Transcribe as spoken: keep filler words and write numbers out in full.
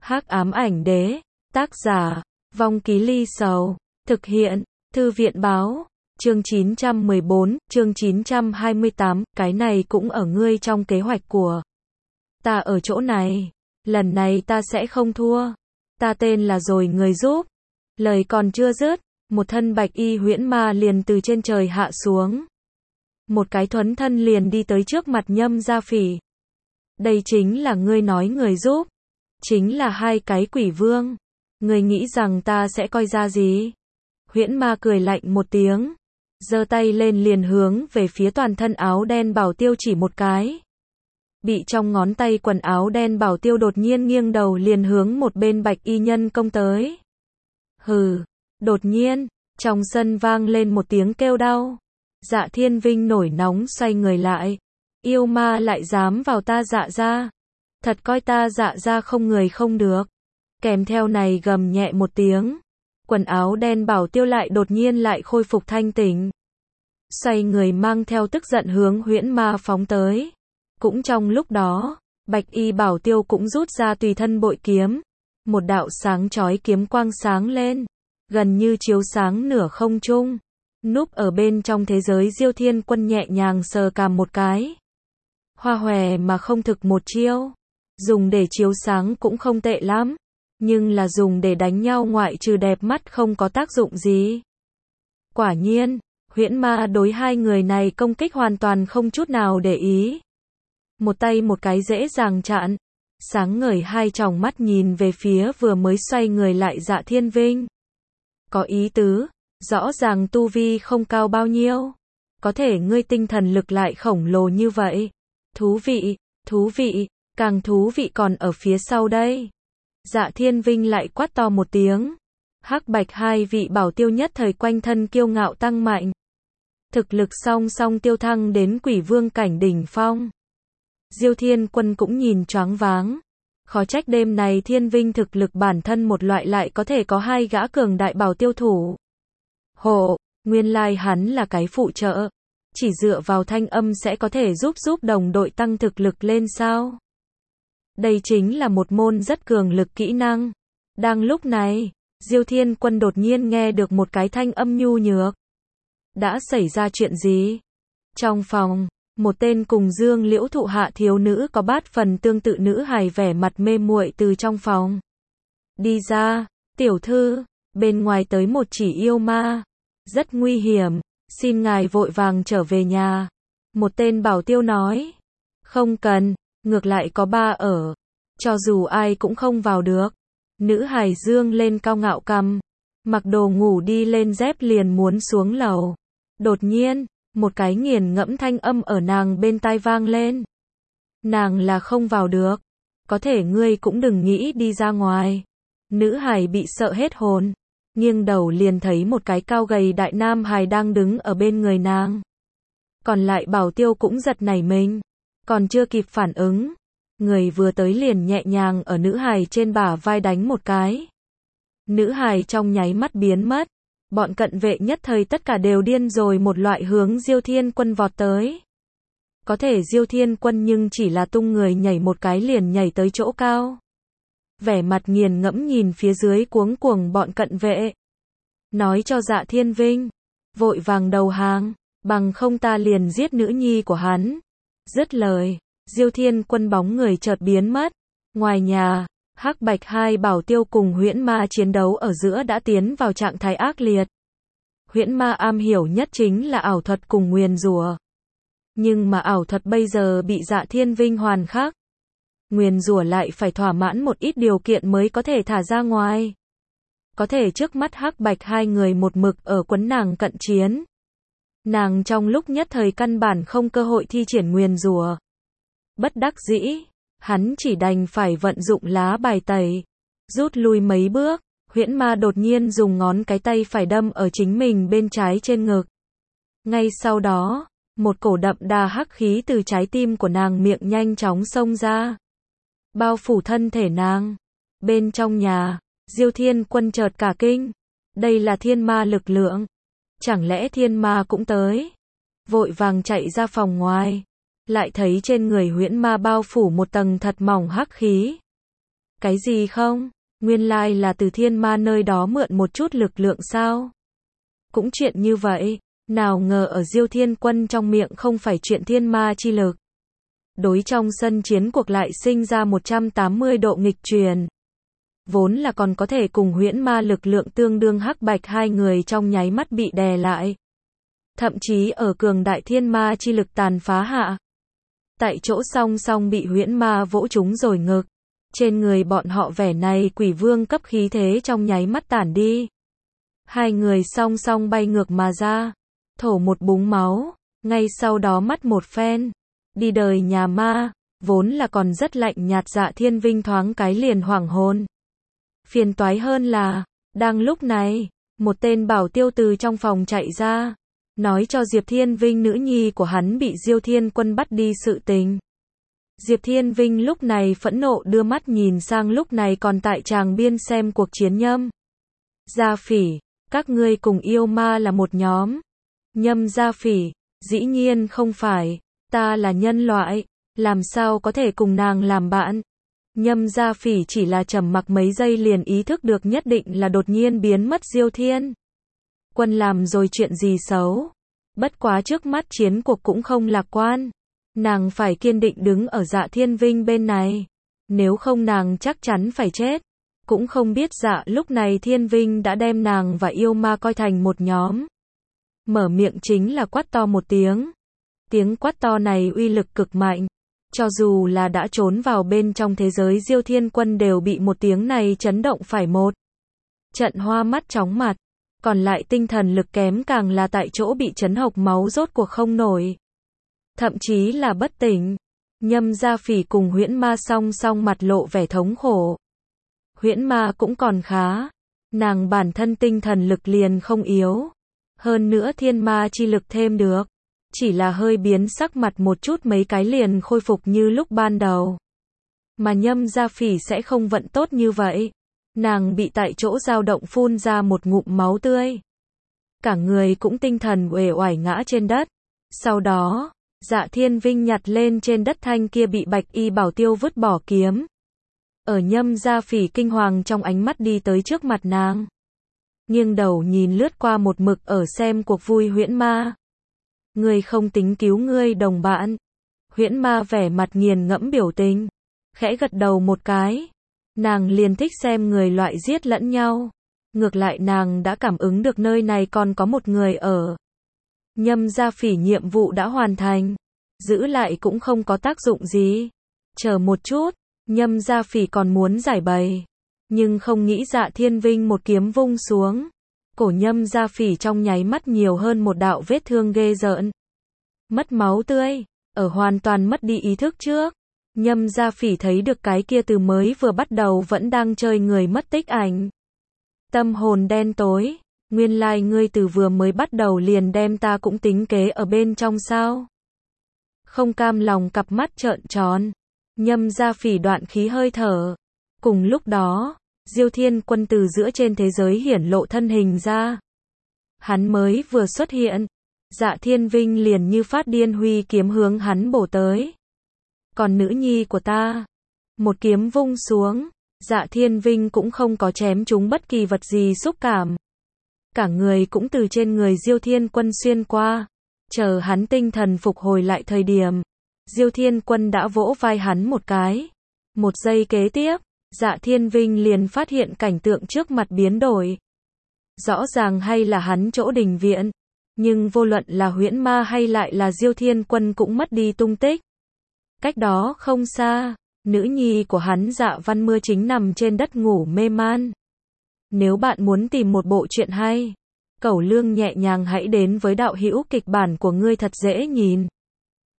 Hắc ám ảnh đế, tác giả, Vong Ký Ly Sầu, thực hiện, Thư viện báo, chương chín trăm mười bốn, chương chín trăm hai mươi tám, cái này cũng ở ngươi trong kế hoạch của ta ở chỗ này, lần này ta sẽ không thua, ta tên là rồi người giúp, lời còn chưa dứt, một thân bạch y huyễn ma liền từ trên trời hạ xuống, một cái thuấn thân liền đi tới trước mặt Nhâm Gia Phỉ, đây chính là ngươi nói người giúp, chính là hai cái quỷ vương, ngươi nghĩ rằng ta sẽ coi ra gì? Huyễn ma cười lạnh một tiếng, giơ tay lên liền hướng về phía toàn thân áo đen Bảo Tiêu chỉ một cái. Bị trong ngón tay quần áo đen Bảo Tiêu đột nhiên nghiêng đầu liền hướng một bên bạch y nhân công tới. Hừ, đột nhiên, trong sân vang lên một tiếng kêu đau. Dạ Thiên Vinh nổi nóng xoay người lại. Yêu ma lại dám vào ta Dạ gia. Thật coi ta Dạ gia không người không được. Kèm theo này gầm nhẹ một tiếng. Quần áo đen Bảo Tiêu lại đột nhiên lại khôi phục thanh tỉnh. Xoay người mang theo tức giận hướng huyễn ma phóng tới. Cũng trong lúc đó, bạch y Bảo Tiêu cũng rút ra tùy thân bội kiếm. Một đạo sáng chói kiếm quang sáng lên. Gần như chiếu sáng nửa không trung. Núp ở bên trong thế giới Diêu Thiên Quân nhẹ nhàng sờ cằm một cái. Hoa hòe mà không thực một chiêu. Dùng để chiếu sáng cũng không tệ lắm. Nhưng là dùng để đánh nhau ngoại trừ đẹp mắt không có tác dụng gì. Quả nhiên, huyễn ma đối hai người này công kích hoàn toàn không chút nào để ý. Một tay một cái dễ dàng chặn. Sáng ngời hai tròng mắt nhìn về phía vừa mới xoay người lại Dạ Thiên Vinh. Có ý tứ, rõ ràng tu vi không cao bao nhiêu. Có thể ngươi tinh thần lực lại khổng lồ như vậy. Thú vị, thú vị, càng thú vị còn ở phía sau đây. Dạ Thiên Vinh lại quát to một tiếng. Hắc bạch hai vị Bảo Tiêu nhất thời quanh thân kiêu ngạo tăng mạnh. Thực lực song song tiêu thăng đến quỷ vương cảnh đỉnh phong. Diêu Thiên Quân cũng nhìn choáng váng. Khó trách đêm này Thiên Vinh thực lực bản thân một loại lại có thể có hai gã cường đại Bảo Tiêu thủ. Hộ, nguyên lai hắn là cái phụ trợ. Chỉ dựa vào thanh âm sẽ có thể giúp giúp đồng đội tăng thực lực lên sao? Đây chính là một môn rất cường lực kỹ năng. Đang lúc này, Diêu Thiên Quân đột nhiên nghe được một cái thanh âm nhu nhược. Đã xảy ra chuyện gì? Trong phòng, một tên cùng Dương Liễu thụ hạ thiếu nữ có bát phần tương tự nữ hài vẻ mặt mê muội từ trong phòng. Đi ra, tiểu thư, bên ngoài tới một chỉ yêu ma. Rất nguy hiểm, xin ngài vội vàng trở về nhà. Một tên Bảo Tiêu nói. Không cần. Ngược lại có ba ở. Cho dù ai cũng không vào được. Nữ hài dương lên cao ngạo cằm. Mặc đồ ngủ đi lên dép liền muốn xuống lầu. Đột nhiên, một cái nghiền ngẫm thanh âm ở nàng bên tai vang lên. Nàng là không vào được. Có thể ngươi cũng đừng nghĩ đi ra ngoài. Nữ hài bị sợ hết hồn. Nghiêng đầu liền thấy một cái cao gầy đại nam hài đang đứng ở bên người nàng. Còn lại Bảo Tiêu cũng giật nảy mình. Còn chưa kịp phản ứng, người vừa tới liền nhẹ nhàng ở nữ hài trên bả vai đánh một cái. Nữ hài trong nháy mắt biến mất, bọn cận vệ nhất thời tất cả đều điên rồi một loại hướng Diêu Thiên Quân vọt tới. Có thể Diêu Thiên Quân nhưng chỉ là tung người nhảy một cái liền nhảy tới chỗ cao. Vẻ mặt nghiền ngẫm nhìn phía dưới cuống cuồng bọn cận vệ. Nói cho Dạ Thiên Vinh, vội vàng đầu hàng, bằng không ta liền giết nữ nhi của hắn. Dứt lời, Diêu Thiên Quân bóng người chợt biến mất. Ngoài nhà, hắc bạch hai Bảo Tiêu cùng huyễn ma chiến đấu ở giữa đã tiến vào trạng thái ác liệt. Huyễn ma am hiểu nhất chính là ảo thuật cùng nguyền rủa. Nhưng mà ảo thuật bây giờ bị Dạ Thiên Vinh hoàn khắc. Nguyền rủa lại phải thỏa mãn một ít điều kiện mới có thể thả ra ngoài. Có thể trước mắt hắc bạch hai người một mực ở quấn nàng cận chiến. Nàng trong lúc nhất thời căn bản không cơ hội thi triển nguyền rủa. Bất đắc dĩ, hắn chỉ đành phải vận dụng lá bài tẩy. Rút lui mấy bước, huyễn ma đột nhiên dùng ngón cái tay phải đâm ở chính mình bên trái trên ngực. Ngay sau đó, một cổ đậm đà hắc khí từ trái tim của nàng miệng nhanh chóng xông ra. Bao phủ thân thể nàng. Bên trong nhà, Diêu Thiên Quân chợt cả kinh. Đây là thiên ma lực lượng. Chẳng lẽ thiên ma cũng tới? Vội vàng chạy ra phòng ngoài. Lại thấy trên người huyễn ma bao phủ một tầng thật mỏng hắc khí. Cái gì không? Nguyên lai là từ thiên ma nơi đó mượn một chút lực lượng sao? Cũng chuyện như vậy, nào ngờ ở Diêu Thiên Quân trong miệng không phải chuyện thiên ma chi lực. Đối trong sân chiến cuộc lại sinh ra một trăm tám mươi độ nghịch truyền. Vốn là còn có thể cùng huyễn ma lực lượng tương đương hắc bạch hai người trong nháy mắt bị đè lại. Thậm chí ở cường đại thiên ma chi lực tàn phá hạ. Tại chỗ song song bị huyễn ma vỗ trúng rồi ngực. Trên người bọn họ vẻ này quỷ vương cấp khí thế trong nháy mắt tản đi. Hai người song song bay ngược mà ra. Thổ một búng máu. Ngay sau đó mắt một phen. Đi đời nhà ma. Vốn là còn rất lạnh nhạt Dạ Thiên Vinh thoáng cái liền hoảng hồn. Phiền toái hơn là, đang lúc này, một tên bảo tiêu từ trong phòng chạy ra. Nói cho Diệp Thiên Vinh nữ nhi của hắn bị Diêu Thiên Quân bắt đi sự tình. Diệp Thiên Vinh lúc này phẫn nộ đưa mắt nhìn sang lúc này còn tại tràng biên xem cuộc chiến Nhâm Gia Phỉ, các ngươi cùng yêu ma là một nhóm. Nhâm Gia Phỉ, dĩ nhiên không phải, ta là nhân loại, làm sao có thể cùng nàng làm bạn. Nhâm Gia Phỉ chỉ là trầm mặc mấy giây liền ý thức được nhất định là đột nhiên biến mất Diêu Thiên Quân làm rồi chuyện gì xấu. Bất quá trước mắt chiến cuộc cũng không lạc quan. Nàng phải kiên định đứng ở Dạ Thiên Vinh bên này. Nếu không nàng chắc chắn phải chết. Cũng không biết Dạ lúc này Thiên Vinh đã đem nàng và yêu ma coi thành một nhóm. Mở miệng chính là quát to một tiếng. Tiếng quát to này uy lực cực mạnh. Cho dù là đã trốn vào bên trong thế giới Diêu Thiên Quân đều bị một tiếng này chấn động phải một trận hoa mắt chóng mặt. Còn lại tinh thần lực kém càng là tại chỗ bị chấn hộc máu rốt cuộc không nổi. Thậm chí là bất tỉnh. Nhâm Gia Phỉ cùng huyễn ma song song mặt lộ vẻ thống khổ. Huyễn ma cũng còn khá. Nàng bản thân tinh thần lực liền không yếu. Hơn nữa thiên ma chi lực thêm được. Chỉ là hơi biến sắc mặt một chút mấy cái liền khôi phục như lúc ban đầu. Mà Nhâm Gia Phỉ sẽ không vận tốt như vậy. Nàng bị tại chỗ dao động phun ra một ngụm máu tươi. Cả người cũng tinh thần uể oải ngã trên đất. Sau đó, Dạ Thiên Vinh nhặt lên trên đất thanh kia bị bạch y bảo tiêu vứt bỏ kiếm. Ở Nhâm Gia Phỉ kinh hoàng trong ánh mắt đi tới trước mặt nàng. Nghiêng đầu nhìn lướt qua một mực ở xem cuộc vui huyễn ma. Ngươi không tính cứu ngươi đồng bạn. Huyễn ma vẻ mặt nghiền ngẫm biểu tình. Khẽ gật đầu một cái. Nàng liền thích xem người loại giết lẫn nhau. Ngược lại nàng đã cảm ứng được nơi này còn có một người ở. Nhâm Gia Phỉ nhiệm vụ đã hoàn thành. Giữ lại cũng không có tác dụng gì. Chờ một chút. Nhâm Gia Phỉ còn muốn giải bày. Nhưng không nghĩ Dạ Thiên Vinh một kiếm vung xuống. Cổ Nhâm Gia Phỉ trong nháy mắt nhiều hơn một đạo vết thương ghê rợn. Mất máu tươi. Ở hoàn toàn mất đi ý thức trước. Nhâm Gia Phỉ thấy được cái kia từ mới vừa bắt đầu vẫn đang chơi người mất tích ảnh. Tâm hồn đen tối. Nguyên lai like ngươi từ vừa mới bắt đầu liền đem ta cũng tính kế ở bên trong sao. Không cam lòng cặp mắt trợn tròn. Nhâm Gia Phỉ đoạn khí hơi thở. Cùng lúc đó, Diêu Thiên Quân từ giữa trên thế giới hiển lộ thân hình ra. Hắn mới vừa xuất hiện. Dạ Thiên Vinh liền như phát điên huy kiếm hướng hắn bổ tới. Còn nữ nhi của ta. Một kiếm vung xuống. Dạ Thiên Vinh cũng không có chém trúng bất kỳ vật gì xúc cảm. Cả người cũng từ trên người Diêu Thiên Quân xuyên qua. Chờ hắn tinh thần phục hồi lại thời điểm. Diêu Thiên Quân đã vỗ vai hắn một cái. Một giây kế tiếp, Dạ Thiên Vinh liền phát hiện cảnh tượng trước mặt biến đổi. Rõ ràng hay là hắn chỗ đình viện. Nhưng vô luận là huyễn ma hay lại là Diêu Thiên Quân cũng mất đi tung tích. Cách đó không xa, nữ nhi của hắn Dạ Văn Mưa chính nằm trên đất ngủ mê man. Nếu bạn muốn tìm một bộ truyện hay, Cẩu Lương nhẹ nhàng hãy đến với đạo hữu kịch bản của ngươi thật dễ nhìn.